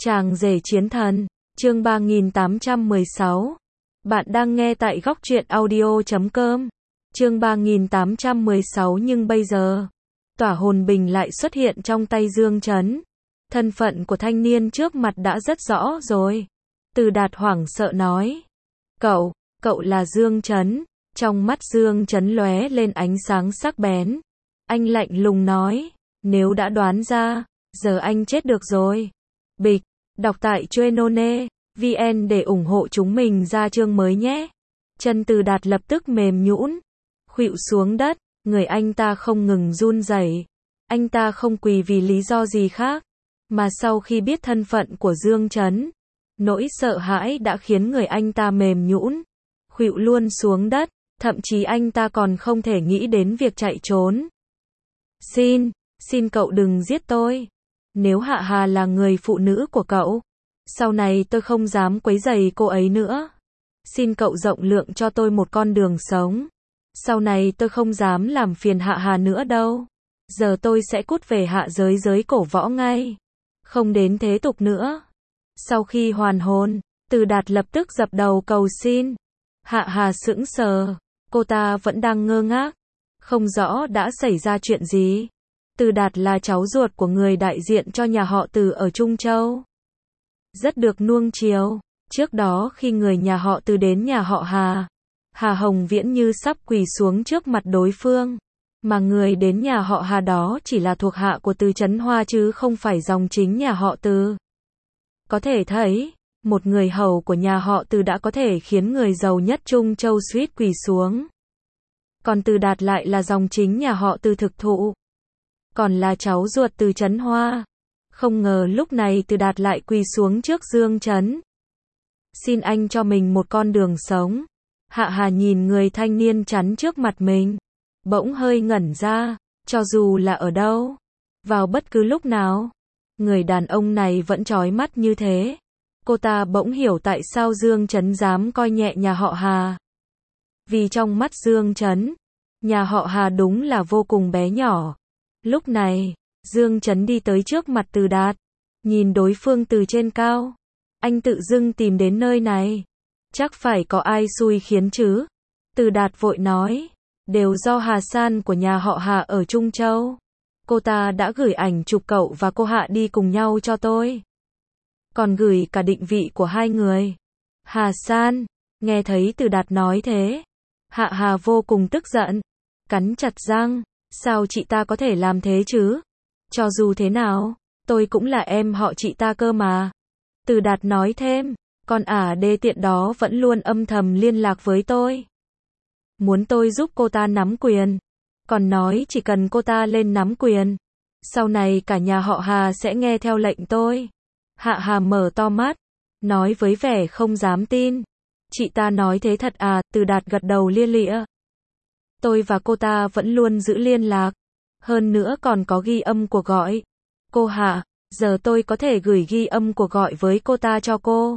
Chàng rể chiến thần, chương 3816. Bạn đang nghe tại góc truyện audio.com. Chương 3816 nhưng bây giờ, tỏa hồn bình lại xuất hiện trong tay Dương Chấn. Thân phận của thanh niên trước mặt đã rất rõ rồi. Từ Đạt hoảng sợ nói. Cậu là Dương Chấn. Trong mắt Dương Chấn lóe lên ánh sáng sắc bén. Anh lạnh lùng nói, nếu đã đoán ra, giờ anh chết được rồi. Bịch, đọc tại Chuenone.vn để ủng hộ chúng mình ra chương mới nhé. Chân Từ Đạt lập tức mềm nhũn, khuỵu xuống đất, người anh ta không ngừng run rẩy. Anh ta không quỳ vì lý do gì khác, mà sau khi biết thân phận của Dương Chấn, nỗi sợ hãi đã khiến người anh ta mềm nhũn, khuỵu luôn xuống đất, thậm chí anh ta còn không thể nghĩ đến việc chạy trốn. Xin cậu đừng giết tôi. Nếu Hạ Hà là người phụ nữ của cậu, sau này tôi không dám quấy rầy cô ấy nữa. Xin cậu rộng lượng cho tôi một con đường sống. Sau này tôi không dám làm phiền Hạ Hà nữa đâu. Giờ tôi sẽ cút về hạ giới cổ võ ngay. Không đến thế tục nữa. Sau khi hoàn hồn, Từ Đạt lập tức dập đầu cầu xin. Hạ Hà sững sờ, cô ta vẫn đang ngơ ngác, không rõ đã xảy ra chuyện gì. Từ Đạt là cháu ruột của người đại diện cho nhà họ Từ ở Trung Châu, rất được nuông chiều. Trước đó khi người nhà họ Từ đến nhà họ Hà Hồng Viễn như sắp quỳ xuống trước mặt đối phương, mà người đến nhà họ Hà đó chỉ là thuộc hạ của Từ Chấn Hoa chứ không phải dòng chính nhà họ Từ. Có thể thấy, một người hầu của nhà họ Từ đã có thể khiến người giàu nhất Trung Châu suýt quỳ xuống. Còn Từ Đạt lại là dòng chính nhà họ Từ thực thụ, còn là cháu ruột Từ Chấn Hoa. Không ngờ lúc này Từ Đạt lại quỳ xuống trước Dương Chấn. Xin anh cho mình một con đường sống. Hạ Hà nhìn người thanh niên chắn trước mặt mình, bỗng hơi ngẩn ra, cho dù là ở đâu, vào bất cứ lúc nào, người đàn ông này vẫn chói mắt như thế. Cô ta bỗng hiểu tại sao Dương Chấn dám coi nhẹ nhà họ Hà. Vì trong mắt Dương Chấn, nhà họ Hà đúng là vô cùng bé nhỏ. Lúc này, Dương Chấn đi tới trước mặt Từ Đạt, nhìn đối phương từ trên cao. Anh tự dưng tìm đến nơi này, chắc phải có ai xui khiến chứ. Từ Đạt vội nói, đều do Hà San của nhà họ Hà ở Trung Châu. Cô ta đã gửi ảnh chụp cậu và cô Hạ đi cùng nhau cho tôi, còn gửi cả định vị của hai người. Hà San, nghe thấy Từ Đạt nói thế, Hạ Hà vô cùng tức giận, cắn chặt răng, sao chị ta có thể làm thế chứ? Cho dù thế nào, tôi cũng là em họ chị ta cơ mà. Từ Đạt nói thêm, con đê tiện đó vẫn luôn âm thầm liên lạc với tôi, muốn tôi giúp cô ta nắm quyền, còn nói chỉ cần cô ta lên nắm quyền, sau này cả nhà họ Hà sẽ nghe theo lệnh tôi. Hạ Hà mở to mắt, nói với vẻ không dám tin. Chị ta nói thế thật à? Từ Đạt gật đầu lia lịa. Tôi và cô ta vẫn luôn giữ liên lạc, hơn nữa còn có ghi âm cuộc gọi. Cô Hạ, giờ tôi có thể gửi ghi âm cuộc gọi với cô ta cho cô.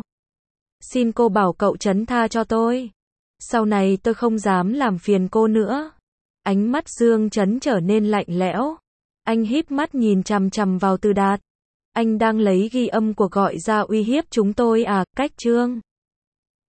Xin cô bảo cậu Chấn tha cho tôi. Sau này tôi không dám làm phiền cô nữa. Ánh mắt Dương Chấn trở nên lạnh lẽo. Anh híp mắt nhìn chằm chằm vào Từ Đạt. Anh đang lấy ghi âm cuộc gọi ra uy hiếp chúng tôi à? Cách chương